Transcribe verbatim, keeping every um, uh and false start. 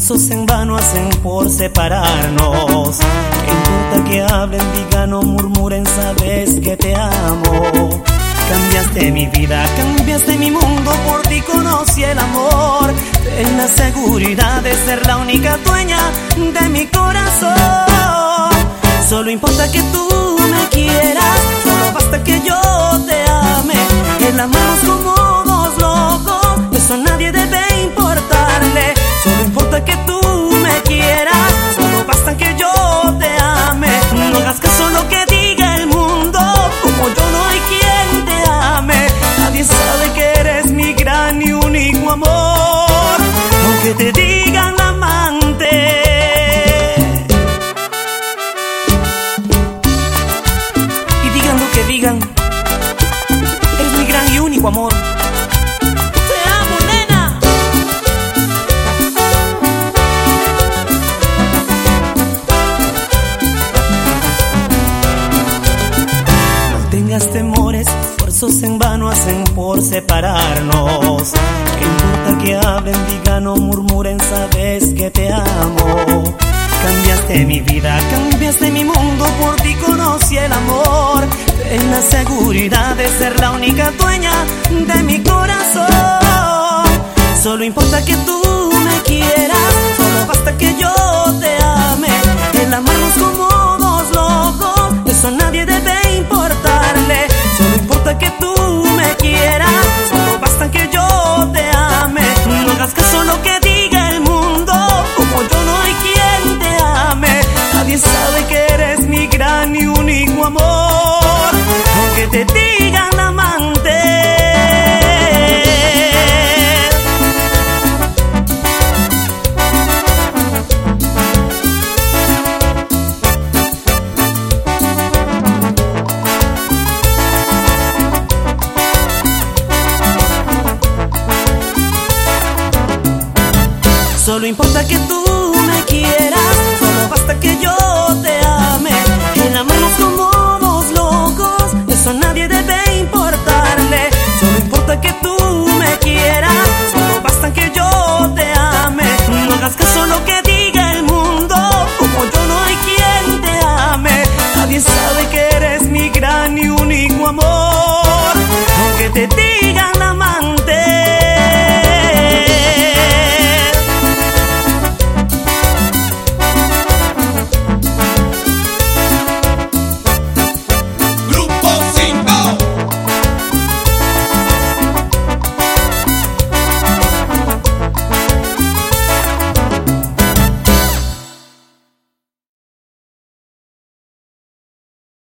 esfuerzos en vano hacen por separarnos. ¿Qué importa que hablen, digan o murmuren? Sabes que te amo. Cambiaste mi vida, cambiaste mi mundo, por ti conocí el amor. Ten la seguridad de ser la única dueña de mi corazón. Solo importa que tú me quieras, solo basta que yo te ame. El amarnos como dos locos, eso a nadie debe importarle. Solo importa que tú me quieras, solo basta que yo te ame. No hagas caso a lo que diga el mundo, como yo no hay quien te ame. Nadie sabe que eres mi gran y único amor, aunque te digan amante. Y digan lo que digan, eres mi gran y único amor. Temores, esfuerzos en vano hacen por separarnos. ¿Qué importa que hablen, digan o murmuren? Sabes que te amo. Cambiaste mi vida, cambiaste mi mundo, por ti conocí el amor. Ten la seguridad de ser la única dueña de mi corazón. Solo importa que tú me quieras, solo basta que yo te ame. El amarnos como dos locos, eso a nadie debe importarle. Solo importa que tú me quieras, solo basta que yo te ame. No hagas caso a lo que diga el mundo, como yo no hay quien te ame. Nadie sabe que eres mi gran y único amor, aunque te digan amante. Solo importa que tú me quieras, solo basta que yo te ame. El amarnos como dos locos, eso a nadie debe importarle. Solo importa que tú me quieras, solo basta que yo te ame. No hagas caso a lo que diga el mundo, como yo no hay quien te ame. Nadie sabe que eres mi gran y único amor, aunque te diga